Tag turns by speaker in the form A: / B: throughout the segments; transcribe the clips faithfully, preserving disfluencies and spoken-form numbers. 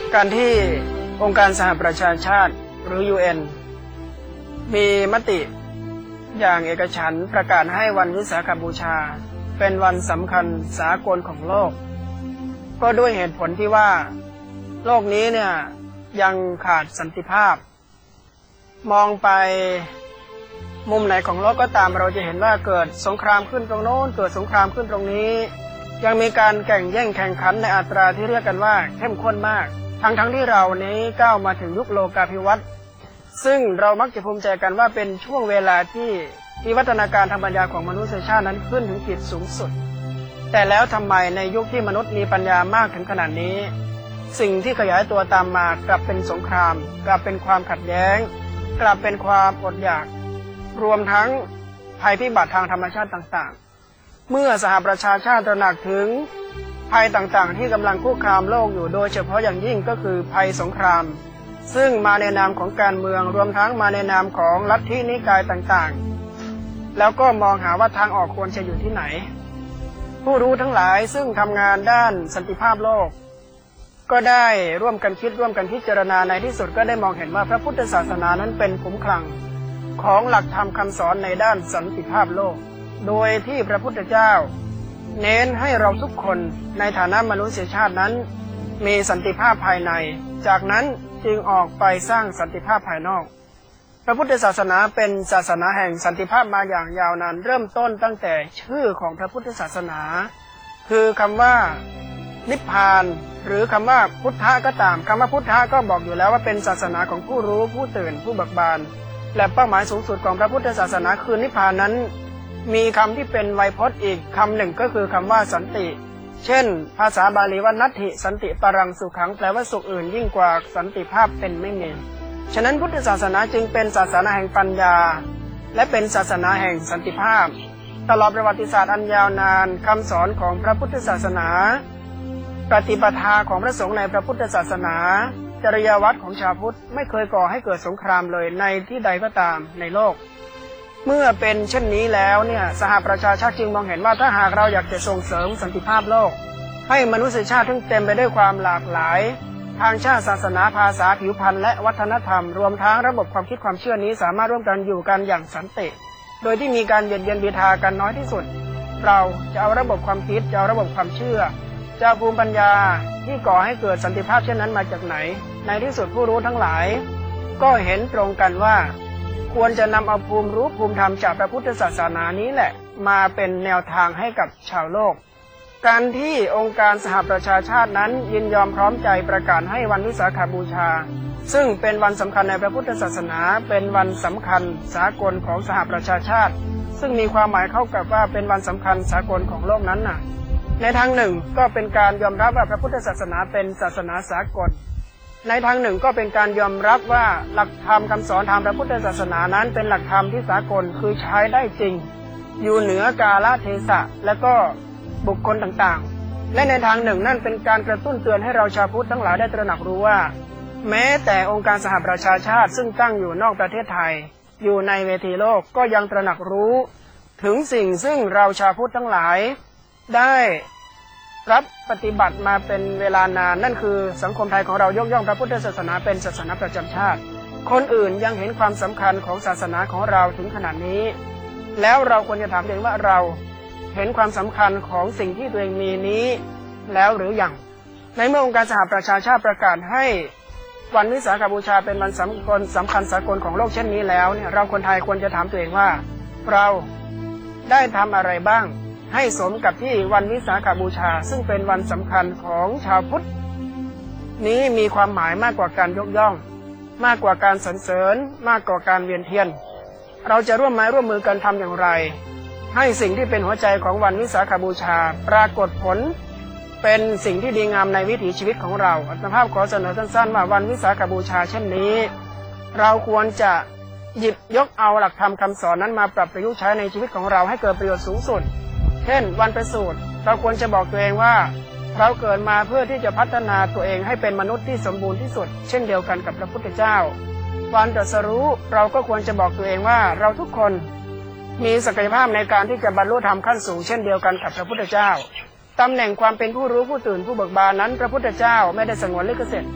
A: การที่องค์การสหประชาชาติหรือ ยู เอ็น มีมติอย่างเอกฉันท์ประกาศให้วันวิสาขบูชาเป็นวันสำคัญสากลของโลกก็ด้วยเหตุผลที่ว่าโลกนี้เนี่ยยังขาดสันติภาพมองไปมุมไหนของโลกก็ตามเราจะเห็นว่าเกิดสงครามขึ้นตรงโน้นเกิดสงครามขึ้นตรงนี้ยังมีการแข่งแย่งแข่งขันในอัตราที่เรียกกันว่าเข้มข้นมากทั้งทั้งที่เรานี้ก้าวมาถึงยุคโลกาภิวัตน์ซึ่งเรามักจะภูมิใจกันว่าเป็นช่วงเวลาที่วิวัฒนาการทางปัญญาของมนุษยชาตินั้นขึ้นถึงขีดสูงสุดแต่แล้วทำไมในยุคที่มนุษย์มีปัญญามากถึงขนาดนี้สิ่งที่ขยายตัวตามมากลับเป็นสงครามกลับเป็นความขัดแย้งกลับเป็นความอดอยากรวมทั้งภัยพิบัติทางธรรมชาติต่างๆเมื่อสหประชาชาติตระหนักถึงภัยต่างๆที่กำลังคุกคามโลกอยู่โดยเฉพาะอย่างยิ่งก็คือภัยสงครามซึ่งมาในนามของการเมืองรวมทั้งมาในนามของลัทธินิกายต่างๆแล้วก็มองหาว่าทางออกควรจะอยู่ที่ไหนผู้รู้ทั้งหลายซึ่งทำงานด้านสันติภาพโลกก็ได้ร่วมกันคิดร่วมกันพิจารณาในที่สุดก็ได้มองเห็นว่าพระพุทธศาสนานั้นเป็นขุมขลังของหลักธรรมคำสอนในด้านสันติภาพโลกโดยที่พระพุทธเจ้าเน้นให้เราทุกคนในฐานะมนุษยชาตินั้นมีสันติภาพภายในจากนั้นจึงออกไปสร้างสันติภาพภายนอกพระพุทธศาสนาเป็นศาสนาแห่งสันติภาพมาอย่างยาวนานเริ่มต้นตั้งแต่ชื่อของพระพุทธศาสนาคือคำว่านิพพานหรือคำว่าพุทธะก็ตามคำว่าพุทธะก็บอกอยู่แล้วว่าเป็นศาสนาของผู้รู้ผู้ตื่นผู้เบิกบานและเป้าหมายสูงสุดของพระพุทธศาสนาคือนิพพานนั้นมีคำที่เป็นไวยพจน์อีกคำหนึ่งก็คือคำว่าสันติเช่นภาษาบาลีว่านัตถิสันติปรังสุขังแปลว่าสุขอื่นยิ่งกว่าสันติภาพเป็นไม่มีฉะนั้นพุทธศาสนาจึงเป็นศาสนาแห่งปัญญาและเป็นศาสนาแห่งสันติภาพตลอดประวัติศาสตร์อันยาวนานคำสอนของพระพุทธศาสนาปฏิปทาของพระสงฆ์ในพระพุทธศาสนาจริยวัตรของชาวพุทธไม่เคยก่อให้เกิดสงครามเลยในที่ใดก็ตามในโลกเมื่อเป็นเช่นนี้แล้วเนี่ยสหประชาชาติจึงมองเห็นว่าถ้าหากเราอยากจะส่งเสริมสันติภาพโลกให้มนุษยชาติทั้งเต็มไปด้วยความหลากหลายทางชาติศาสนาภาษาผิวพรรณและวัฒนธรรมรวมทั้งระบบความคิดความเชื่อนี้สามารถร่วมกันอยู่กันอย่างสันติโดยที่มีการเบียดเบียนบีทากันน้อยที่สุดเราจะเอาระบบความคิดจะเอาระบบความเชื่อจะเอาภูมิปัญญาที่ก่อให้เกิดสันติภาพเช่นนั้นมาจากไหนในที่สุดผู้รู้ทั้งหลายก็เห็นตรงกันว่าควรจะนำเอาภูมิรู้ภูมิธรรมจากพระพุทธศาสนานี้แหละมาเป็นแนวทางให้กับชาวโลกการที่องค์การสหประชาชาตินั้นยินยอมพร้อมใจประกาศให้วันวิสาขบูชาซึ่งเป็นวันสำคัญในพระพุทธศาสนาเป็นวันสำคัญสากลของสหประชาชาติซึ่งมีความหมายเข้ากับว่าเป็นวันสำคัญสากลของโลกนั้นน่ะในทางหนึ่งก็เป็นการยอมรับว่าพระพุทธศาสนาเป็นศาสนาสากลในทางหนึ่งก็เป็นการยอมรับว่าหลักธรรมคำสอนทางพระพุทธศาสนานั้นเป็นหลักธรรมที่สากลคือใช้ได้จริงอยู่เหนือกาลเทศะและก็บุคคลต่างๆและในทางหนึ่งนั่นเป็นการกระตุ้นเตือนให้เราชาวพุทธทั้งหลายได้ตระหนักรู้ว่าแม้แต่องค์การสหประชาชาติซึ่งตั้งอยู่นอกประเทศไทยอยู่ในเวทีโลกก็ยังตระหนักรู้ถึงสิ่งซึ่งเราชาวพุทธทั้งหลายได้รับปฏิบัติมาเป็นเวลานานนั่นคือสังคมไทยของเรายกย่องพระพุทธศาสนาเป็นศาสนาประจำชาติคนอื่นยังเห็นความสำคัญของศาสนาของเราถึงขนาดนี้แล้วเราควรจะถามตัวเองว่าเราเห็นความสำคัญของสิ่งที่ตัวเองมีนี้แล้วหรือยังในเมื่อองค์การสหประชาชาติประกาศให้วันวิสาขบูชาเป็นวันสำคัญสำคัญสากลของโลกเช่นนี้แล้วเนี่ยเราคนไทยควรจะถามตัวเองว่าเราได้ทำอะไรบ้างให้สมกับที่วันวิสาขบูชาซึ่งเป็นวันสำคัญของชาวพุทธนี้มีความหมายมากกว่าการยกย่องมากกว่าการสรรเสริญมากกว่าการเวียนเทียนเราจะร่วมไม้ร่วมมือกันทำอย่างไรให้สิ่งที่เป็นหัวใจของวันวิสาขบูชาปรากฏผลเป็นสิ่งที่ดีงามในวิถีชีวิตของเราอัตภาพขอเสนอสั้นๆว่าวันวิสาขบูชาเช่นนี้เราควรจะหยิบยกเอาหลักธรรมคำสอนนั้นมาปรับประยุกต์ใช้ในชีวิตของเราให้เกิดประโยชน์สูงสุดเช่นวันประสูติเราควรจะบอกตัวเองว่าเราเกิดมาเพื่อที่จะพัฒนาตัวเองให้เป็นมนุษย์ที่สมบูรณ์ที่สุดเช่นเดียวกันกับพระพุทธเจ้าวันตรัสรู้เราก็ควรจะบอกตัวเองว่าเราทุกคนมีศักยภาพในการที่จะบรรลุธรรมขั้นสูงเช่นเดียวกันกับพระพุทธเจ้าตำแหน่งความเป็นผู้รู้ผู้ตื่นผู้เบิกบานนั้นพระพุทธเจ้าไม่ได้สงวนลิขสิทธิ์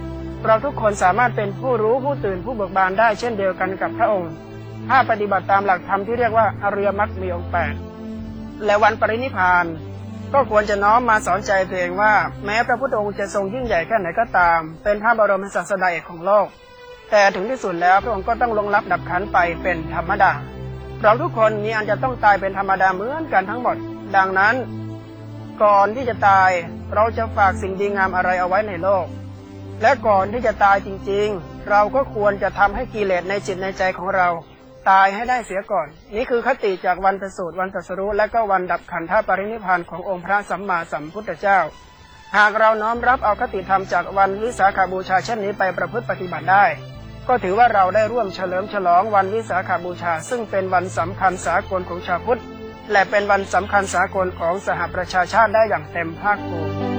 A: เราทุกคนสามารถเป็นผู้รู้ผู้ตื่นผู้เบิกบานได้เช่นเดียวกันกับพระองค์ถ้าปฏิบัติตามหลักธรรมที่เรียกว่าอริยมรรคมีองค์แปดและวันปรินิพพานก็ควรจะน้อมมาสอนใจตัวเองว่าแม้พระพุทธองค์จะทรงยิ่งใหญ่แค่ไหนก็ตามเป็นพระบรมศาสดาเอกของโลกแต่ถึงที่สุดแล้วพระองค์ก็ต้องลงรับดับขันไปเป็นธรรมดาเราทุกคนมีอันจะต้องตายเป็นธรรมดาเหมือนกันทั้งหมดดังนั้นก่อนที่จะตายเราจะฝากสิ่งดีงามอะไรเอาไว้ในโลกและก่อนที่จะตายจริงๆเราก็ควรจะทำให้กิเลสในจิตในใจของเราตายให้ได้เสียก่อนนี่คือคติจากวันประสูติวันตรัสรู้และก็วันดับขันธปรินิพพานขององค์พระสัมมาสัมพุทธเจ้าหากเราน้อมรับเอาคติธรรมจากวันวิสาขบูชาเช่นนี้ไปประพฤติปฏิบัติได้ก็ถือว่าเราได้ร่วมเฉลิมฉลองวันวิสาขบูชาซึ่งเป็นวันสำคัญสากลของชาวพุทธและเป็นวันสำคัญสากลของสหประชาชาติได้อย่างเต็มภาคภูมิ